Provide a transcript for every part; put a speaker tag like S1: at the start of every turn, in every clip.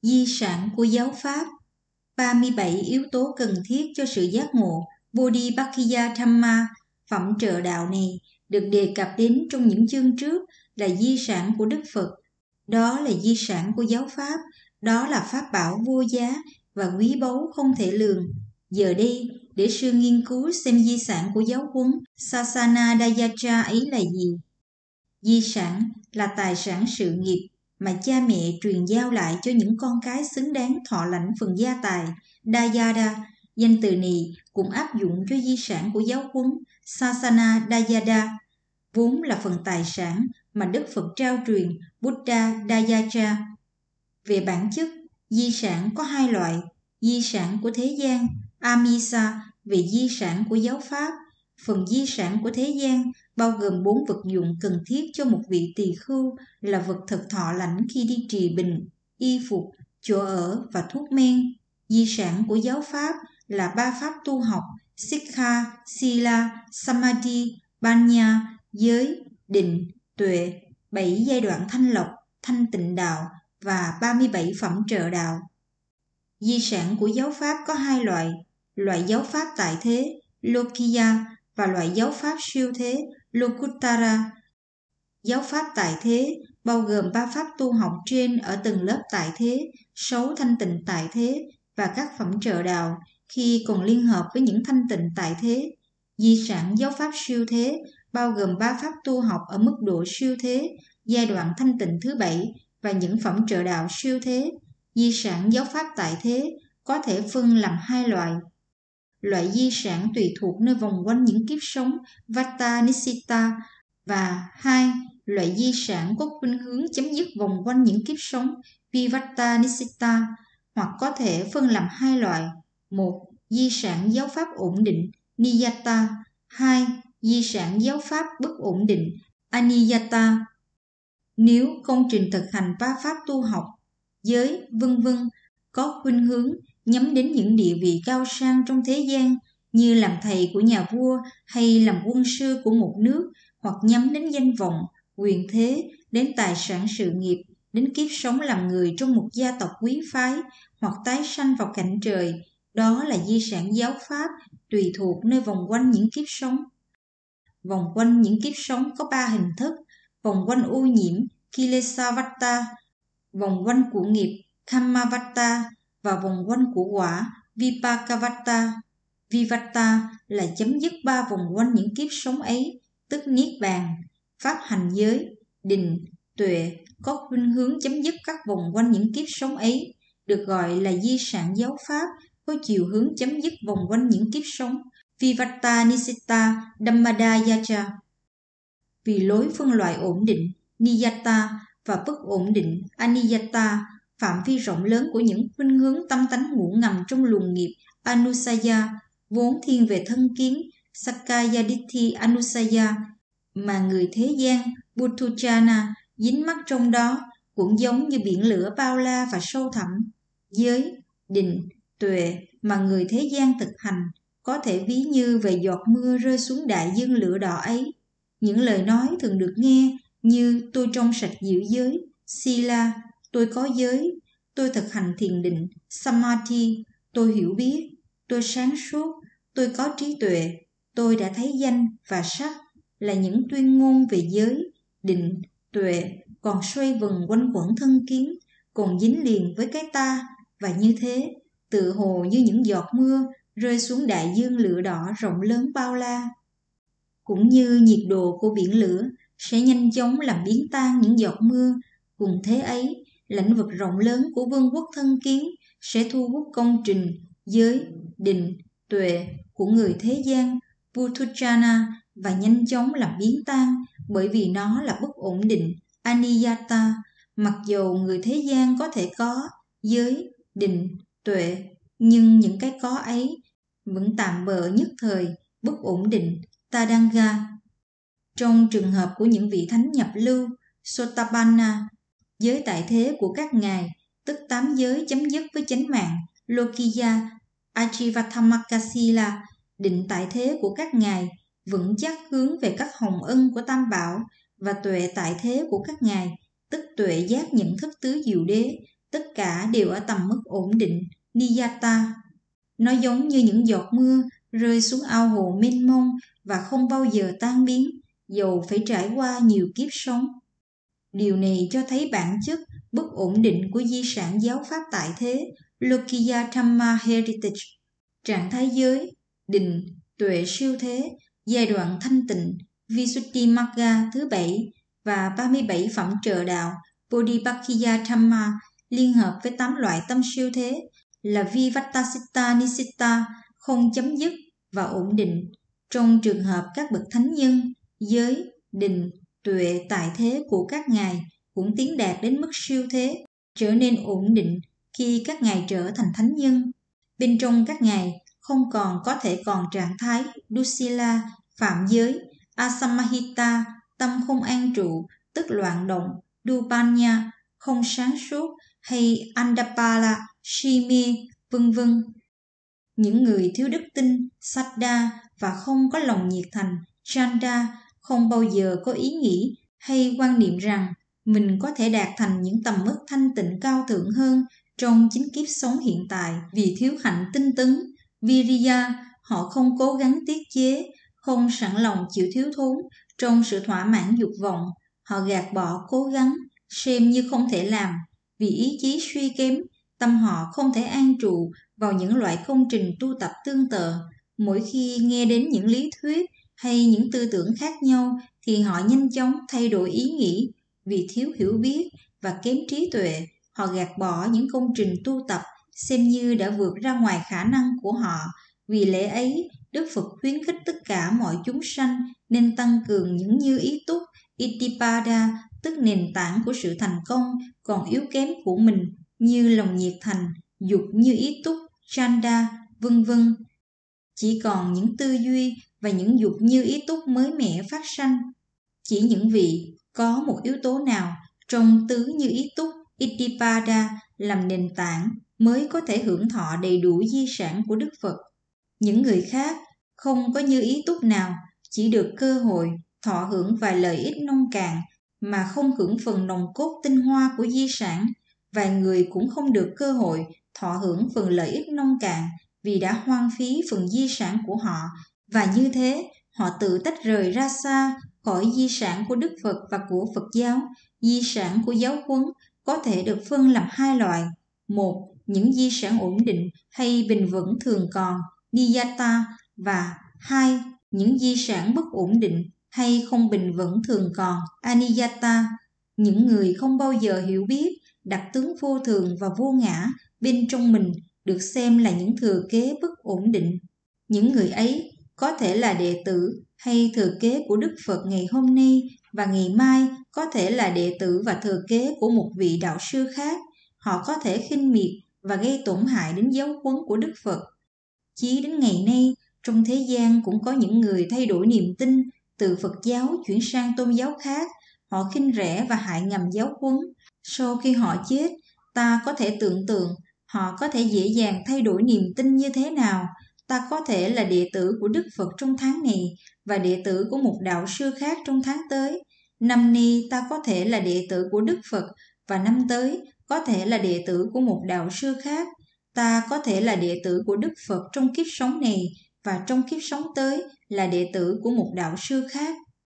S1: Di sản của giáo Pháp. 37 yếu tố cần thiết cho sự giác ngộ Bodhipakkhya Dhamma, phẩm trợ đạo này, được đề cập đến trong những chương trước là di sản của Đức Phật. Đó là di sản của giáo Pháp, đó là pháp bảo vô giá và quý báu không thể lường. Giờ đây, để sư nghiên cứu xem di sản của giáo huấn Sasana Dayacha ấy là gì. Di sản là tài sản sự nghiệp mà cha mẹ truyền giao lại cho những con cái xứng đáng thọ lãnh phần gia tài. Dayada, danh từ này cũng áp dụng cho di sản của giáo huấn Sasana Dayada, vốn là phần tài sản mà Đức Phật trao truyền Buddha Dayacha. Về bản chất, di sản có hai loại: di sản của thế gian, Amisa, về di sản của giáo Pháp. Phần di sản của thế gian bao gồm 4 vật dụng cần thiết cho một vị tỳ khưu là vật thực thọ lãnh khi đi trì bình, y phục, chỗ ở và thuốc men. Di sản của giáo Pháp là 3 pháp tu học: Sikha, Sila, Samadhi, Panya, giới, định, tuệ, 7 giai đoạn thanh lọc, thanh tịnh đạo và 37 phẩm trợ đạo. Di sản của giáo Pháp có hai loại: loại giáo Pháp tại thế, Lokiya, và loại giáo Pháp siêu thế, Lokuttara. Giáo Pháp tại thế bao gồm 3 pháp tu học trên ở từng lớp tại thế, 6 thanh tịnh tại thế và các phẩm trợ đạo khi còn liên hợp với những thanh tịnh tại thế. Di sản giáo Pháp siêu thế bao gồm 3 pháp tu học ở mức độ siêu thế, giai đoạn thanh tịnh thứ 7 và những phẩm trợ đạo siêu thế. Di sản giáo Pháp tại thế có thể phân làm hai loại: loại di sản tùy thuộc nơi vòng quanh những kiếp sống Vata Nissita, và 2. Loại di sản có khuynh hướng chấm dứt vòng quanh những kiếp sống Vivatta Nissita, hoặc có thể phân làm hai loại: 1. Di sản giáo Pháp ổn định Niyata, 2. Di sản giáo Pháp bất ổn định Aniyata. Nếu công trình thực hành 3 pháp tu học, giới, v.v. có khuynh hướng nhắm đến những địa vị cao sang trong thế gian như làm thầy của nhà vua hay làm quân sư của một nước, hoặc nhắm đến danh vọng, quyền thế, đến tài sản sự nghiệp, đến kiếp sống làm người trong một gia tộc quý phái, hoặc tái sanh vào cảnh trời, đó là di sản giáo Pháp tùy thuộc nơi vòng quanh những kiếp sống. Vòng quanh những kiếp sống có 3 hình thức: vòng quanh ô nhiễm Kilesavatta, vòng quanh của nghiệp Kamavatta và vòng quanh của quả Vipakavatta. Vivatta là chấm dứt 3 vòng quanh những kiếp sống ấy, tức Niết Bàn. Pháp hành giới, định, tuệ có khuynh hướng chấm dứt các vòng quanh những kiếp sống ấy, được gọi là di sản giáo Pháp có chiều hướng chấm dứt vòng quanh những kiếp sống Vivatta Nisitta Dhammadayacca. Vì lối phân loại ổn định Niyata và bất ổn định Aniyata, phạm vi rộng lớn của những khuynh hướng tâm tánh ngủ ngầm trong luồng nghiệp Anusaya, vốn thiên về thân kiến Sakkaya Ditthi Anusaya, mà người thế gian Buddhuchana dính mắc trong đó, cũng giống như biển lửa bao la và sâu thẳm. Giới, định, tuệ mà người thế gian thực hành có thể ví như về giọt mưa rơi xuống đại dương lửa đỏ ấy. Những lời nói thường được nghe như tôi trong sạch giữ giới, Sila, tôi có giới, tôi thực hành thiền định, Samadhi, tôi hiểu biết, tôi sáng suốt, tôi có trí tuệ, tôi đã thấy danh và sắc, là những tuyên ngôn về giới, định, tuệ còn xoay vần quanh quẩn thân kiến, còn dính liền với cái ta, và như thế, tự hồ như những giọt mưa rơi xuống đại dương lửa đỏ rộng lớn bao la. Cũng như nhiệt độ của biển lửa sẽ nhanh chóng làm biến tan những giọt mưa, cùng thế ấy, lãnh vực rộng lớn của vương quốc thân kiến sẽ thu hút công trình giới, định, tuệ của người thế gian Puthujjana và nhanh chóng làm biến tan, bởi vì nó là bất ổn định Aniyata. Mặc dầu người thế gian có thể có giới, định, tuệ, nhưng những cái có ấy vẫn tạm bợ nhất thời, bất ổn định Tadanga. Trong trường hợp của những vị thánh nhập lưu Sotapanna, giới tại thế của các ngài, tức 8 giới chấm dứt với chánh mạng Lokiya, Ajivathamakasila, định tại thế của các ngài vững chắc hướng về các hồng ân của Tam Bảo, và tuệ tại thế của các ngài, tức tuệ giác nhận thức tứ diệu đế, tất cả đều ở tầm mức ổn định, niyata. Nó giống như những giọt mưa rơi xuống ao hồ mênh mông và không bao giờ tan biến, dầu phải trải qua nhiều kiếp sống. Điều này cho thấy bản chất bất ổn định của di sản giáo pháp tại thế, Lokiya Dhamma Heritage, trạng thái giới, định, tuệ siêu thế, giai đoạn thanh tịnh, Visuddhimagga thứ 7 và 37 phẩm trợ đạo, Bodhipakkhya Dhamma, liên hợp với 8 loại tâm siêu thế là Vivattasita Nisitta, không chấm dứt và ổn định. Trong trường hợp các bậc thánh nhân, giới, định, tuệ tại thế của các ngài cũng tiến đạt đến mức siêu thế, trở nên ổn định khi các ngài trở thành thánh nhân. Bên trong các ngài không còn có thể còn trạng thái Dusila, phạm giới, Asamahita, tâm không an trụ, tức loạn động, Dupanya, không sáng suốt, hay Andapala, si mê, vân vân. Những người thiếu đức tin, Saddha, và không có lòng nhiệt thành, Chanda, không bao giờ có ý nghĩ hay quan niệm rằng mình có thể đạt thành những tầm mức thanh tịnh cao thượng hơn trong chính kiếp sống hiện tại vì thiếu hạnh tinh tấn, Viriya. Họ không cố gắng tiết chế, không sẵn lòng chịu thiếu thốn trong sự thỏa mãn dục vọng. Họ gạt bỏ cố gắng, xem như không thể làm. Vì ý chí suy kém, tâm họ không thể an trụ vào những loại công trình tu tập tương tự. Mỗi khi nghe đến những lý thuyết hay những tư tưởng khác nhau thì họ nhanh chóng thay đổi ý nghĩ. Vì thiếu hiểu biết và kém trí tuệ, họ gạt bỏ những công trình tu tập xem như đã vượt ra ngoài khả năng của họ. Vì lẽ ấy, Đức Phật khuyến khích tất cả mọi chúng sanh nên tăng cường những như ý túc, Itipada, tức nền tảng của sự thành công còn yếu kém của mình, như lòng nhiệt thành, dục như ý túc, Chanda, vân vân. Chỉ còn những tư duy và những dục như ý túc mới mẻ phát sanh. Chỉ những vị có một yếu tố nào trong tứ như ý túc, Itipada làm nền tảng mới có thể hưởng thọ đầy đủ di sản của Đức Phật. Những người khác không có như ý túc nào, chỉ được cơ hội thọ hưởng vài lợi ích nông cạn mà không hưởng phần nòng cốt tinh hoa của di sản. Vài người cũng không được cơ hội thọ hưởng phần lợi ích nông cạn vì đã hoang phí phần di sản của họ, và như thế họ tự tách rời ra xa khỏi di sản của Đức Phật và của Phật giáo. Di sản của giáo huấn có thể được phân làm hai loại: một, những di sản ổn định hay bền vững thường còn, Niyata, và hai, những di sản bất ổn định hay không bền vững thường còn, Aniyata. Những người không bao giờ hiểu biết đặc tướng vô thường và vô ngã bên trong mình được xem là những thừa kế bất ổn định. Những người ấy có thể là đệ tử hay thừa kế của Đức Phật ngày hôm nay, và ngày mai có thể là đệ tử và thừa kế của một vị đạo sư khác. Họ có thể khinh miệt và gây tổn hại đến giáo huấn của Đức Phật. Chí đến ngày nay, trong thế gian cũng có những người thay đổi niềm tin từ Phật giáo chuyển sang tôn giáo khác. Họ khinh rẻ và hại ngầm giáo huấn. Sau khi họ chết, ta có thể tưởng tượng họ có thể dễ dàng thay đổi niềm tin như thế nào. Ta có thể là đệ tử của Đức Phật trong tháng này và đệ tử của một đạo sư khác trong tháng tới. Năm nay ta có thể là đệ tử của Đức Phật và năm tới có thể là đệ tử của một đạo sư khác. Ta có thể là đệ tử của Đức Phật trong kiếp sống này và trong kiếp sống tới là đệ tử của một đạo sư khác.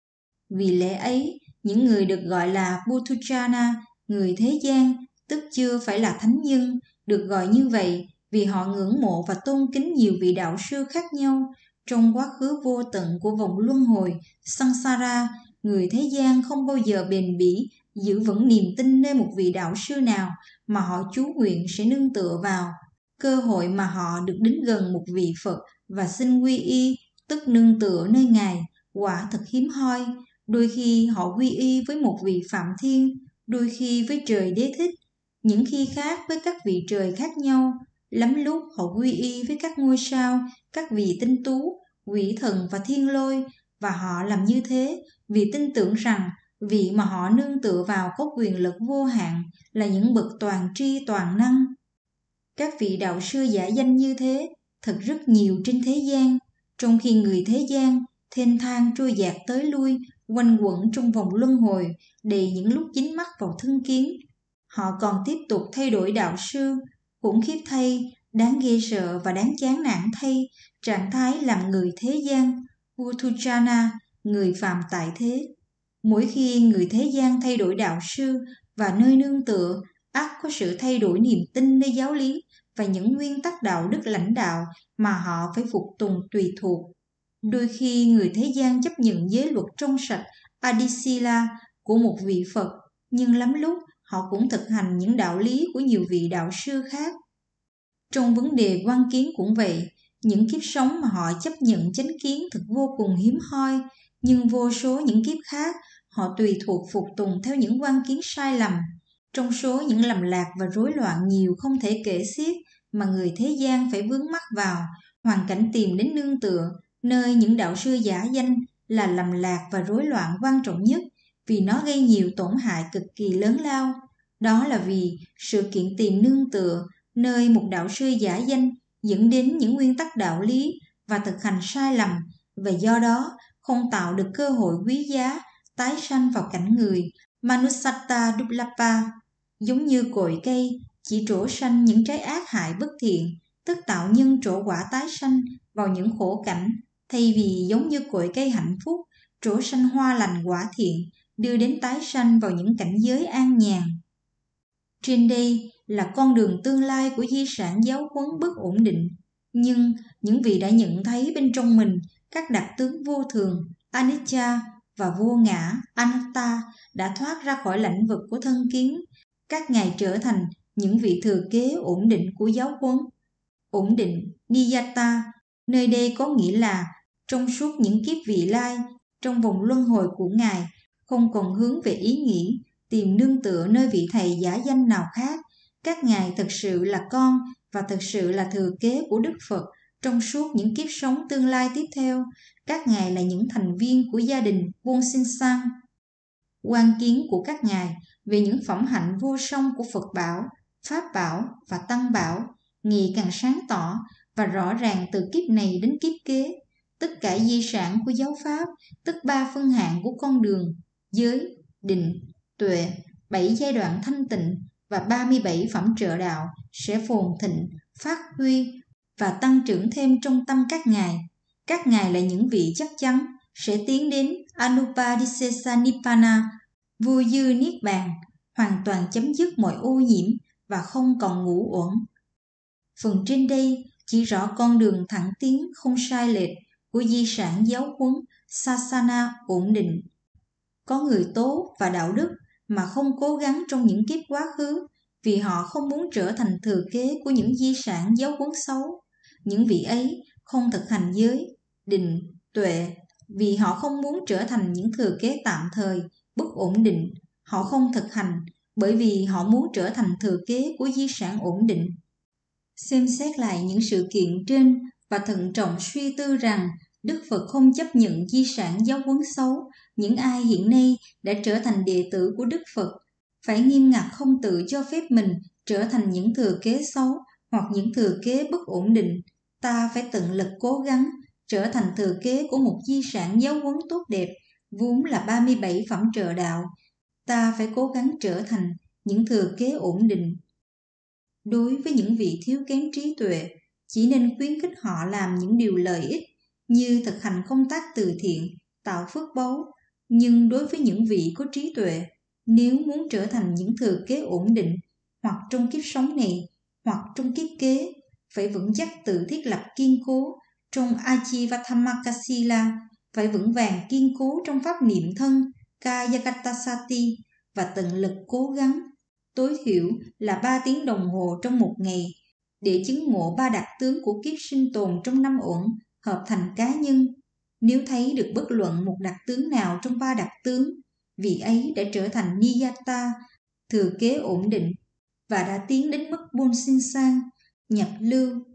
S1: Vì lẽ ấy, những người được gọi là Puthujjana, người thế gian, tức chưa phải là thánh nhân, được gọi như vậy vì họ ngưỡng mộ và tôn kính nhiều vị đạo sư khác nhau. Trong quá khứ vô tận của vòng luân hồi Samsara, người thế gian không bao giờ bền bỉ giữ vững niềm tin nơi một vị đạo sư nào mà họ chú nguyện sẽ nương tựa vào. Cơ hội mà họ được đến gần một vị Phật và xin quy y, tức nương tựa nơi Ngài, quả thật hiếm hoi. Đôi khi họ quy y với một vị Phạm Thiên, đôi khi với trời Đế Thích, những khi khác với các vị trời khác nhau. Lắm lúc họ quy y với các ngôi sao, các vị tinh tú, quỷ thần và thiên lôi, và họ làm như thế vì tin tưởng rằng vị mà họ nương tựa vào có quyền lực vô hạn, là những bậc toàn tri toàn năng. Các vị đạo sư giả danh như thế thật rất nhiều trên thế gian, trong khi người thế gian thênh thang trôi dạt tới lui, quanh quẩn trong vòng luân hồi, đầy những lúc dính mắc vào thân kiến. họ còn tiếp tục thay đổi đạo sư. Khủng khiếp thay, đáng ghê sợ và đáng chán nản thay, trạng thái làm người thế gian, Vuthujana, người phàm tại thế. Mỗi khi người thế gian thay đổi đạo sư và nơi nương tựa, ắt có sự thay đổi niềm tin nơi giáo lý và những nguyên tắc đạo đức lãnh đạo mà họ phải phục tùng tùy thuộc. Đôi khi người thế gian chấp nhận giới luật trong sạch Adisila của một vị Phật, nhưng lắm lúc họ cũng thực hành những đạo lý của nhiều vị đạo sư khác. Trong vấn đề quan kiến cũng vậy, những kiếp sống mà họ chấp nhận chánh kiến thực vô cùng hiếm hoi, nhưng vô số những kiếp khác họ tùy thuộc phục tùng theo những quan kiến sai lầm. Trong số những lầm lạc và rối loạn nhiều không thể kể xiết mà người thế gian phải vướng mắc vào, hoàn cảnh tìm đến nương tựa, nơi những đạo sư giả danh là lầm lạc và rối loạn quan trọng nhất, vì nó gây nhiều tổn hại cực kỳ lớn lao. Đó là vì sự kiện tìm nương tựa nơi một đạo sư giả danh dẫn đến những nguyên tắc đạo lý và thực hành sai lầm, và do đó không tạo được cơ hội quý giá tái sanh vào cảnh người Manusatta Duplapa. Giống như cội cây chỉ trổ sanh những trái ác hại bất thiện, tức tạo nhân trổ quả tái sanh vào những khổ cảnh, thay vì giống như cội cây hạnh phúc trổ sanh hoa lành quả thiện, đưa đến tái sanh vào những cảnh giới an nhàn. Trên đây là con đường tương lai của di sản giáo huấn bất ổn định, nhưng những vị đã nhận thấy bên trong mình các đặc tướng vô thường, anicca và vô ngã, anatta, đã thoát ra khỏi lãnh vực của thân kiến. Các ngài trở thành những vị thừa kế ổn định của giáo huấn. Ổn định, niyata, nơi đây có nghĩa là trong suốt những kiếp vị lai, trong vòng luân hồi của ngài, không còn hướng về ý nghĩ tìm nương tựa nơi vị thầy giả danh nào khác. Các ngài thực sự là con và thực sự là thừa kế của Đức Phật trong suốt những kiếp sống tương lai tiếp theo. Các ngài là những thành viên của gia đình Bonsinsan. Quan kiến của các ngài về những phẩm hạnh vô song của Phật bảo, Pháp bảo và Tăng bảo ngày càng sáng tỏ và rõ ràng từ kiếp này đến kiếp kế. Tất cả di sản của giáo Pháp, tức 3 phân hạng của con đường, giới, định, tuệ, 7 giai đoạn thanh tịnh và 37 phẩm trợ đạo sẽ phồn thịnh, phát huy và tăng trưởng thêm trong tâm các ngài. Các ngài là những vị chắc chắn sẽ tiến đến Anupadisesa Nibbana, vô dư niết bàn, hoàn toàn chấm dứt mọi ô nhiễm và không còn ngủ uẩn. Phần trên đây chỉ rõ con đường thẳng tiến không sai lệch của di sản giáo huấn Sasana ổn định. Có người tốt và đạo đức mà không cố gắng trong những kiếp quá khứ vì họ không muốn trở thành thừa kế của những di sản giáo huấn xấu. Những vị ấy không thực hành giới, định, tuệ vì họ không muốn trở thành những thừa kế tạm thời, bất ổn định. Họ không thực hành bởi vì họ muốn trở thành thừa kế của di sản ổn định. Xem xét lại những sự kiện trên và thận trọng suy tư rằng Đức Phật không chấp nhận di sản giáo huấn xấu. Những ai hiện nay đã trở thành đệ tử của Đức Phật phải nghiêm ngặt không tự cho phép mình trở thành những thừa kế xấu hoặc những thừa kế bất ổn định. Ta phải tận lực cố gắng trở thành thừa kế của một di sản giáo huấn tốt đẹp, vốn là 37 phẩm trợ đạo. Ta phải cố gắng trở thành những thừa kế ổn định. Đối với những vị thiếu kém trí tuệ, chỉ nên khuyến khích họ làm những điều lợi ích như thực hành công tác từ thiện, tạo phước báu. Nhưng đối với những vị có trí tuệ, nếu muốn trở thành những thừa kế ổn định, hoặc trong kiếp sống này, hoặc trong kiếp kế, phải vững chắc tự thiết lập kiên cố trong Ajivathamakasila, phải vững vàng kiên cố trong pháp niệm thân, Kayakatasati, và tận lực cố gắng tối thiểu là 3 tiếng đồng hồ trong một ngày để chứng ngộ 3 đặc tướng của kiếp sinh tồn trong 5 uẩn hợp thành cá nhân. Nếu thấy được bất luận một đặc tướng nào trong 3 đặc tướng, vị ấy đã trở thành Niyata, thừa kế ổn định, và đã tiến đến mức Bonsinsan, nhập lưu.